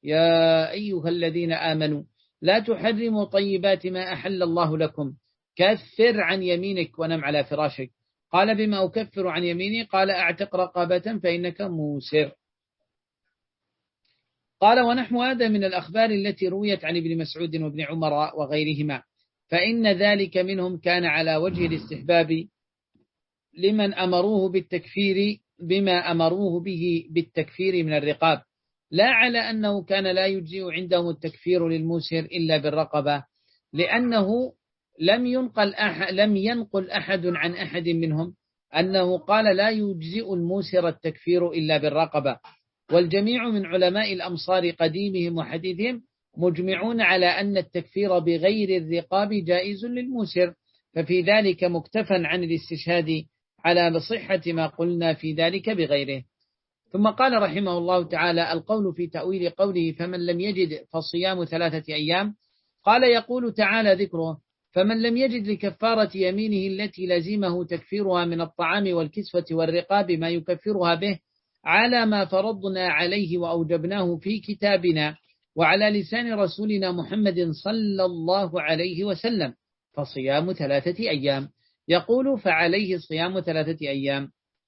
يا أيها الذين آمنوا لا تحرموا طيبات ما أحل الله لكم، كفر عن يمينك ونم على فراشك. قال: بما أكفر عن يميني؟ قال: أعتق رقبة فإنك موسر. قال: ونحو هذا من الأخبار التي رويت عن ابن مسعود وابن عمر وغيرهما، فإن ذلك منهم كان على وجه الاستحباب لمن أمروه بالتكفير بما أمروه به بالتكفير من الرقاب، لا على أنه كان لا يجزئ عندهم التكفير للموسر إلا بالرقبة، لأنه لم ينقل أحد لم ينقل أحد عن أحد منهم أنه قال لا يجزئ الموسر التكفير إلا بالرقبة، والجميع من علماء الأمصار قديمهم وحديثهم مجمعون على أن التكفير بغير الرقاب جائز للموسر، ففي ذلك مكتفى عن الاستشهاد على صحة ما قلنا في ذلك بغيره. ثم قال رحمه الله تعالى: القول في تأويل قوله فمن لم يجد فصيام ثلاثة أيام، قال يقول تعالى ذكره: فمن لم يجد لكفارة يمينه التي لزمه تكفيرها من الطعام والكسوة والرقاب ما يكفرها به على ما فرضنا عليه وأوجبناه في كتابنا وعلى لسان رسولنا محمد صلى الله عليه وسلم، فصيام ثلاثة أيام. يقول: فعليه صيام ثلاثة أيام.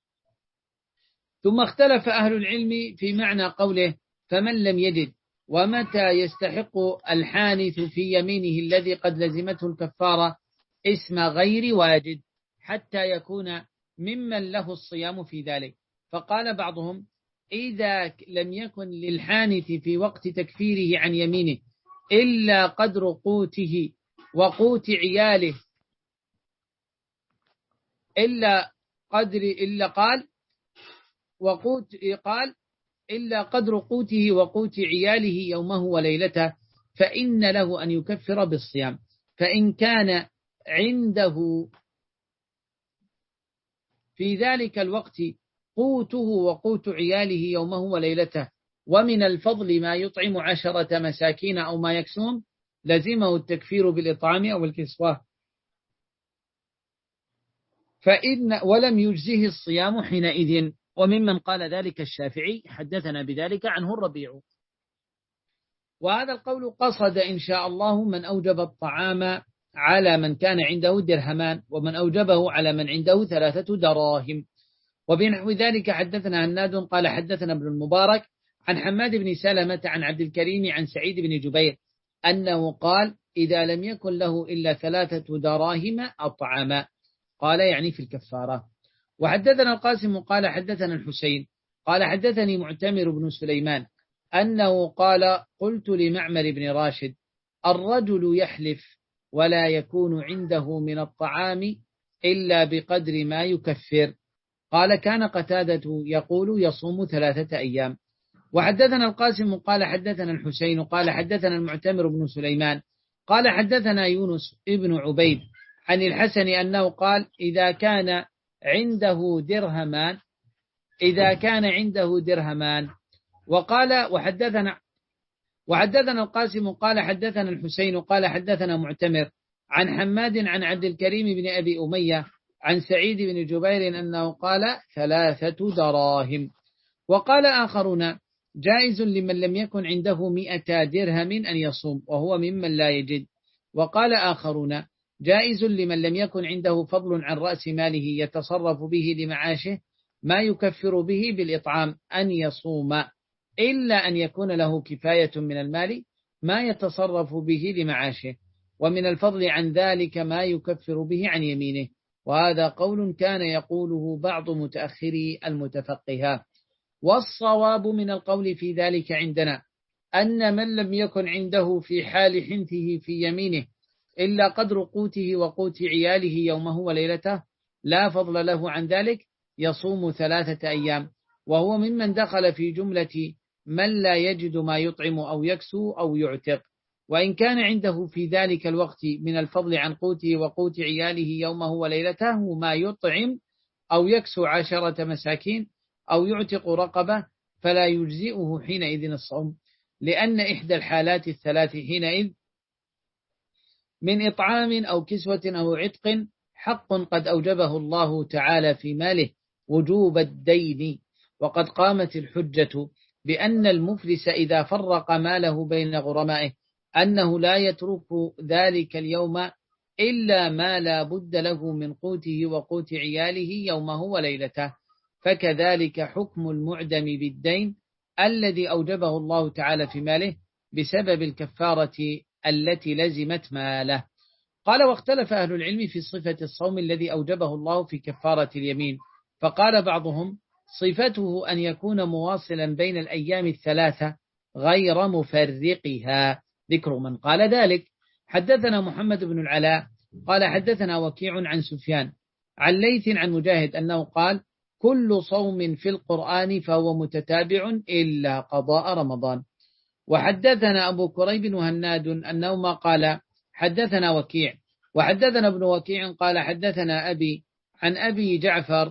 ثم اختلف أهل العلم في معنى قوله فمن لم يجد، ومتى يستحق الحانث في يمينه الذي قد لزمته الكفارة اسم غير واجد حتى يكون ممن له الصيام في ذلك. فقال بعضهم: إذا لم يكن للحانث في وقت تكفيره عن يمينه إلا قدر قوته وقوت عياله إلا قدر إلا قال وقوت قال إلا قدر قوته وقوت عياله يومه وليلته، فإن له أن يكفر بالصيام. فإن كان عنده في ذلك الوقت قوته وقوت عياله يومه وليلته، ومن الفضل ما يطعم عشرة مساكين أو ما يكسون، لزمه التكفير بالإطعام أو الكسوة، فإن ولم يجزه الصيام حينئذ. وممن قال ذلك الشافعي، حدثنا بذلك عنه الربيع. وهذا القول قصد إن شاء الله من أوجب الطعام على من كان عنده درهمان، ومن أوجبه على من عنده ثلاثة دراهم. وبنحو ذلك حدثنا هناد قال حدثنا ابن المبارك عن حماد بن سلمة عن عبد الكريم عن سعيد بن جبير أنه قال: إذا لم يكن له إلا ثلاثة دراهم أطعم، قال يعني في الكفارة. وحدثنا القاسم قال حدثنا الحسين قال حدثني معتمر بن سليمان أنه قال: قلت لمعمر بن راشد: الرجل يحلف ولا يكون عنده من الطعام إلا بقدر ما يكفر، قال: كان قتادة يقول يصوم ثلاثة أيام. وحدثنا القاسم قال حدثنا الحسين قال حدثنا المعتمر بن سليمان قال حدثنا يونس ابن عبيد عن الحسن أنه قال: إذا كان عنده درهمان إذا كان عنده درهمان وقال وحدثنا وحدثنا القاسم قال حدثنا الحسين قال حدثنا معتمر عن حماد عن عبد الكريم بن أبي أمية عن سعيد بن جبير أنه قال: ثلاثة دراهم. وقال آخرون: جائز لمن لم يكن عنده مئة درهم أن يصوم وهو ممن لا يجد. وقال آخرون: جائز لمن لم يكن عنده فضل عن رأس ماله يتصرف به لمعاشه ما يكفر به بالإطعام أن يصوم، إلا أن يكون له كفاية من المال ما يتصرف به لمعاشه، ومن الفضل عن ذلك ما يكفر به عن يمينه. وهذا قول كان يقوله بعض متأخري المتفقهة. والصواب من القول في ذلك عندنا أن من لم يكن عنده في حال حنثه في يمينه إلا قدر قوته وقوت عياله يومه وليلته لا فضل له عن ذلك، يصوم ثلاثة أيام، وهو ممن دخل في جملة من لا يجد ما يطعم أو يكسو أو يعتق. وإن كان عنده في ذلك الوقت من الفضل عن قوته وقوت عياله يومه وليلته ما يطعم أو يكسو عشرة مساكين أو يعتق رقبة، فلا يجزئه حينئذ الصوم، لأن إحدى الحالات الثلاث حينئذ من إطعام أو كسوة أو عتق حق قد أوجبه الله تعالى في ماله وجوب الدين. وقد قامت الحجة بأن المفلس إذا فرق ماله بين غرمائه أنه لا يترك ذلك اليوم إلا ما لا بد له من قوته وقوت عياله يومه وليلته. فكذلك حكم المعدم بالدين الذي أوجبه الله تعالى في ماله بسبب الكفارة التي لزمت ماله. قال واختلف أهل العلم في صفة الصوم الذي أوجبه الله في كفارة اليمين، فقال بعضهم صفته أن يكون مواصلا بين الأيام الثلاثة غير مفرقها، ذكر من قال ذلك. حدثنا محمد بن العلاء قال حدثنا وكيع عن سفيان عن ليث عن مجاهد أنه قال كل صوم في القرآن فهو متتابع إلا قضاء رمضان. وحدثنا أبو كريب وهناد أنه ما قال حدثنا وكيع، وحدثنا ابن وكيع قال حدثنا أبي عن أبي جعفر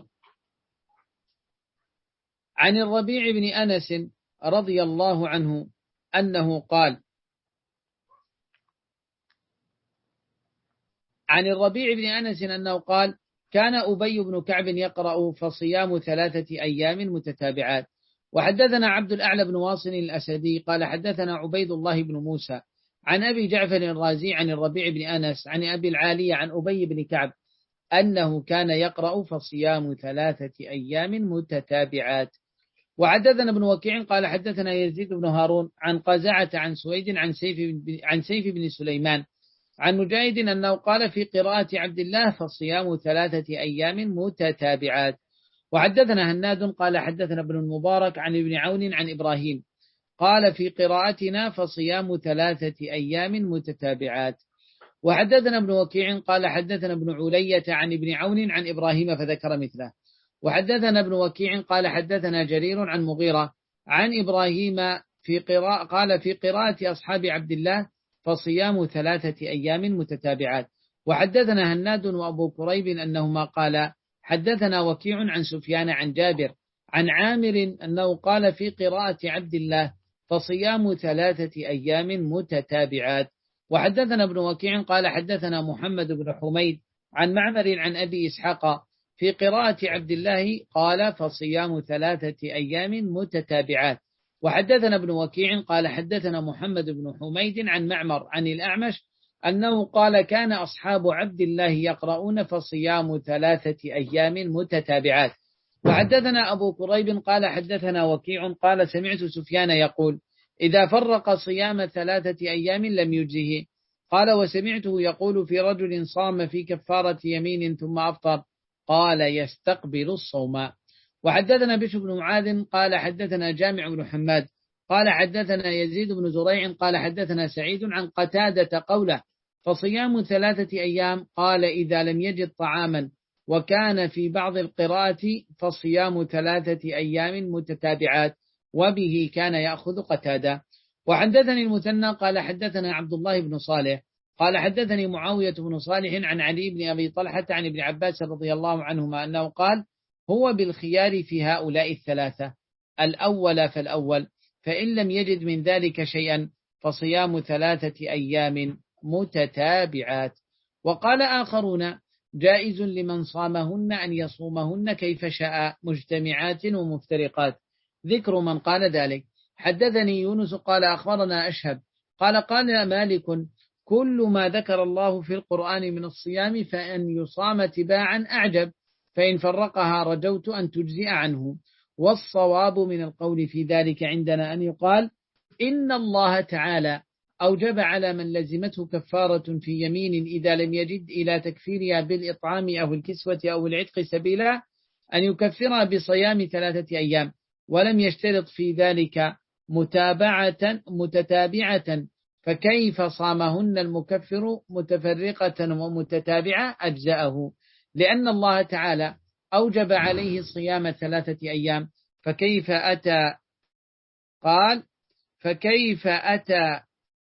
عن الربيع بن أنس رضي الله عنه أنه قال عن الربيع بن أنس أنه قال كان أبي بن كعب يقرأ فصيام ثلاثة أيام متتابعات. وحدثنا عبد الأعلى بن واصل الأسدي قال حدثنا عبيد الله بن موسى عن أبي جعفر الرازي عن الربيع بن أنس عن أبي العالية عن أبي بن كعب أنه كان يقرأ فصيام ثلاثة أيام متتابعات. وحدثنا ابن وكيع قال حدثنا يزيد بن هارون عن قزعة عن سويد عن سيف بن, عن سيف بن سليمان عن مجاهد أنه قال في قراءة عبد الله فصيام ثلاثة أيام متتابعات. وحدثنا هناد قال حدثنا ابن المبارك عن ابن عون عن إبراهيم قال في قراءتنا فصيام ثلاثة أيام متتابعات. وحدثنا ابن وكيع قال حدثنا ابن علية عن ابن عون عن إبراهيم فذكر مثله. وحدثنا ابن وكيع قال حدثنا جرير عن مغيرة عن إبراهيم في قراءة قال في قراءة أصحاب عبد الله فصيام ثلاثة أيام متتابعات. وحدثنا هناد وأبو كريب أنهما قال حدثنا وكيع عن سفيان عن جابر عن عامر أنه قال في قراءة عبد الله فصيام ثلاثة أيام متتابعات. وحدثنا ابن وكيع قال حدثنا محمد بن حميد عن معمر عن أبي إسحاق في قراءة عبد الله قال فصيام ثلاثة أيام متتابعات. وحدثنا ابن وكيع قال حدثنا محمد بن حميد عن معمر عن الأعمش أنه قال كان أصحاب عبد الله يقرؤون فصيام ثلاثة أيام متتابعات. وحدثنا أبو كريب قال حدثنا وكيع قال سمعت سفيان يقول إذا فرق صيام ثلاثة أيام لم يجزه. قال وسمعته يقول في رجل صام في كفارة يمين ثم أفطر قال يستقبل الصوم. وحدثنا بشر بن معاذ قال حدثنا جامع بن حماد قال حدثنا يزيد بن زريع قال حدثنا سعيد عن قتادة قوله فصيام ثلاثة أيام قال إذا لم يجد طعاما. وكان في بعض القراءة فصيام ثلاثة أيام متتابعات وبه كان يأخذ قتادة. وحدثني المثنى قال حدثنا عبد الله بن صالح قال حدثني معاوية بن صالح عن علي بن أبي طلحة عن ابن عباس رضي الله عنهما أنه قال هو بالخيار في هؤلاء الثلاثة الأول فالأول فإن لم يجد من ذلك شيئا فصيام ثلاثة أيام متتابعات. وقال آخرون جائز لمن صامهن أن يصومهن كيف شاء مجتمعات ومفترقات، ذكر من قال ذلك. حدثني يونس قال أخبرنا أشهب قال قال مالك كل ما ذكر الله في القرآن من الصيام فأن يصام تباعا أعجب فإن فرقها رجوت أن تجزئ عنه. والصواب من القول في ذلك عندنا أن يقال إن الله تعالى أوجب على من لزمته كفارة في يمين إذا لم يجد إلى تكفيرها بالإطعام أو الكسوة أو العتق سبيلا أن يكفرها بصيام ثلاثة أيام ولم يشترط في ذلك متابعة متتابعة فكيف صامهن المكفر متفرقة ومتتابعة أجزأه لأن الله تعالى أوجب عليه صيام ثلاثة أيام فكيف أتى قال فكيف أتى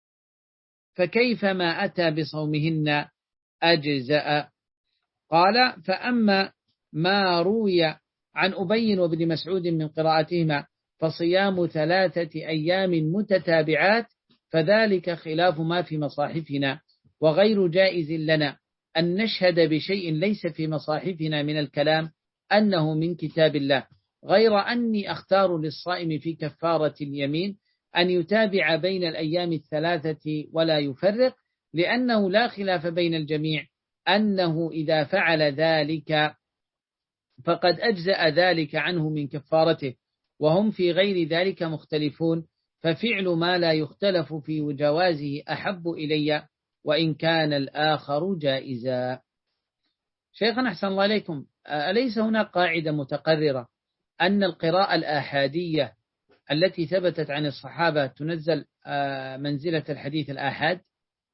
فكيف ما أتى بصومهن أجزأ. قال فأما ما روي عن أبي وابن مسعود من قراءتهما فصيام ثلاثة أيام متتابعات فذلك خلاف ما في مصاحفنا وغير جائز لنا أن نشهد بشيء ليس في مصاحفنا من الكلام أنه من كتاب الله، غير أني أختار للصائم في كفارة اليمين أن يتابع بين الأيام الثلاثة ولا يفرق، لأنه لا خلاف بين الجميع أنه إذا فعل ذلك فقد أجزأ ذلك عنه من كفارته، وهم في غير ذلك مختلفون، ففعل ما لا يختلف في جوازه أحب إلي وإن كان الآخر جائزا. شيخنا أحسن الله عليكم، أليس هناك قاعدة متقررة أن القراءة الآحادية التي ثبتت عن الصحابة تنزل منزلة الحديث الآحاد؟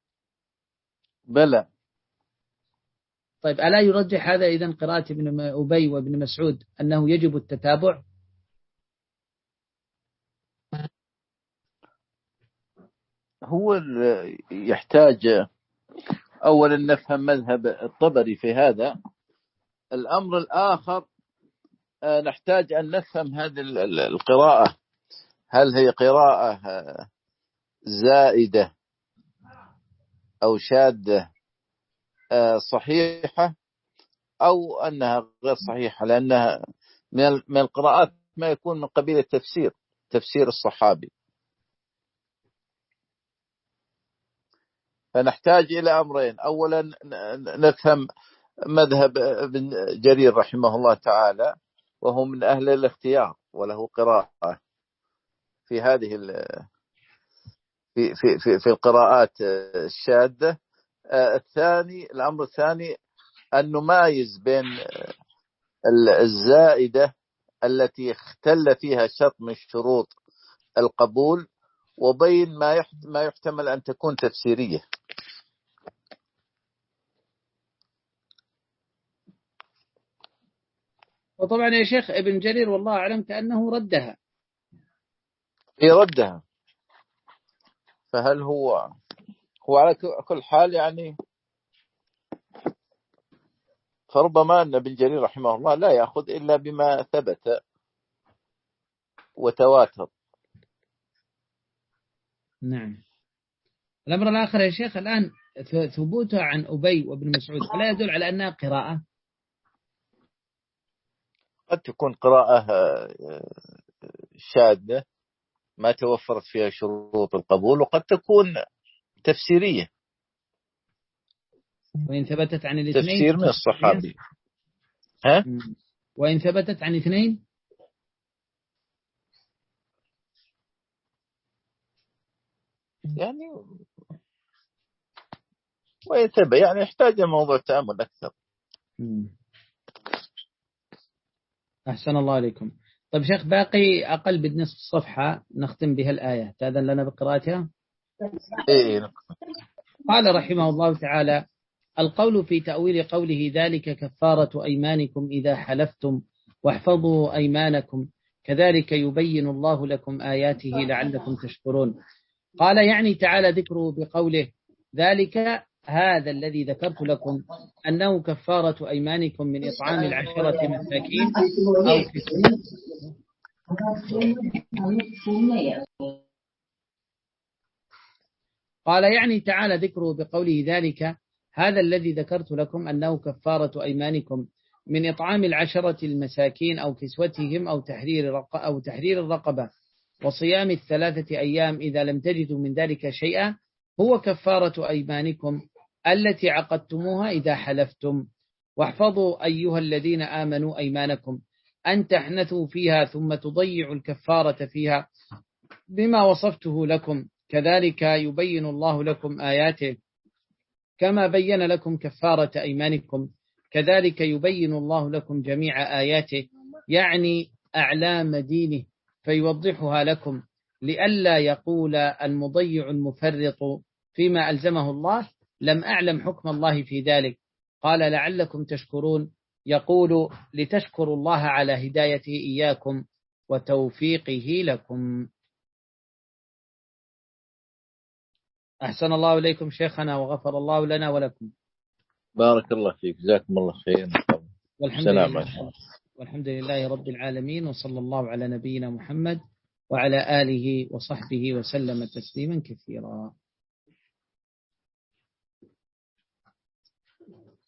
بلى. طيب ألا يرجح هذا إذن قراءة ابن أبي وابن مسعود أنه يجب التتابع؟ هو يحتاج أولا نفهم مذهب الطبري في هذا. الأمر الآخر نحتاج أن نفهم هذه القراءة، هل هي قراءة زائدة أو شاذة صحيحة أو أنها غير صحيحة، لأنها من القراءات ما يكون من قبيل التفسير، تفسير الصحابي. فنحتاج إلى أمرين، أولا نفهم مذهب ابن جرير رحمه الله تعالى، وهو من أهل الاختيار وله قراءة في هذه في في في, في القراءات الشاذة. الثاني الأمر الثاني أن نمايز بين الزائدة التي اختل فيها شرط من شروط القبول وبين ما ما يحتمل أن تكون تفسيرية. وطبعا يا شيخ ابن جرير والله أعلم كأنه ردها. يردها. فهل هو هو على كل حال يعني، فربما أن ابن جرير رحمه الله لا يأخذ إلا بما ثبت وتواتر. نعم. الأمر الآخر يا شيخ الآن ثبوتها عن أبي وابن مسعود ألا يدل على أنها قراءة؟ قد تكون قراءة شاذة ما توفرت فيها شروط القبول، وقد تكون تفسيرية، وإن ثبتت عن الاثنين تفسير من الصحابي. ها؟ وإن ثبتت عن اثنين يعني ويتبع، يعني يحتاج موضوع تأمل أكثر. أحسن الله عليكم. طيب شيخ باقي أقل بالنصف الصفحة نختم بها الآية، تأذن لنا بقراءتها؟ إيه. قال رحمه الله تعالى: القول في تأويل قوله ذلك كفارة أيمانكم إذا حلفتم واحفظوا أيمانكم كذلك يبين الله لكم آياته لعلكم تشكرون. قال يعني تعالى ذكره بقوله ذلك هذا الذي ذكرت لكم أنه كفارة أيمانكم من إطعام العشرة مساكين أو كسوة. قال يعني تعالى ذكره بقوله ذلك هذا الذي ذكرت لكم أنه كفارة أيمانكم من إطعام العشرة المساكين أو كسوتهم أو تحرير أو تحرير الرقبة وصيام الثلاثة أيام إذا لم تجدوا من ذلك شيئا هو كفارة أيمانكم التي عقدتموها إذا حلفتم. واحفظوا أيها الذين آمنوا أيمانكم أن تحنثوا فيها ثم تضيعوا الكفارة فيها بما وصفته لكم كذلك يبين الله لكم آياته كما بين لكم كفارة أيمانكم كذلك يبين الله لكم جميع آياته، يعني أعلام دينه فيوضحها لكم لئلا يقول المضيع المفرط فيما ألزمه الله لم أعلم حكم الله في ذلك. قال لعلكم تشكرون، يقول لتشكروا الله على هدايته إياكم وتوفيقه لكم. أحسن الله إليكم شيخنا وغفر الله لنا ولكم. بارك الله فيك، جزاكم الله خير. والحمد لله. والحمد لله رب العالمين، وصلى الله على نبينا محمد وعلى آله وصحبه وسلم تسليما كثيرا.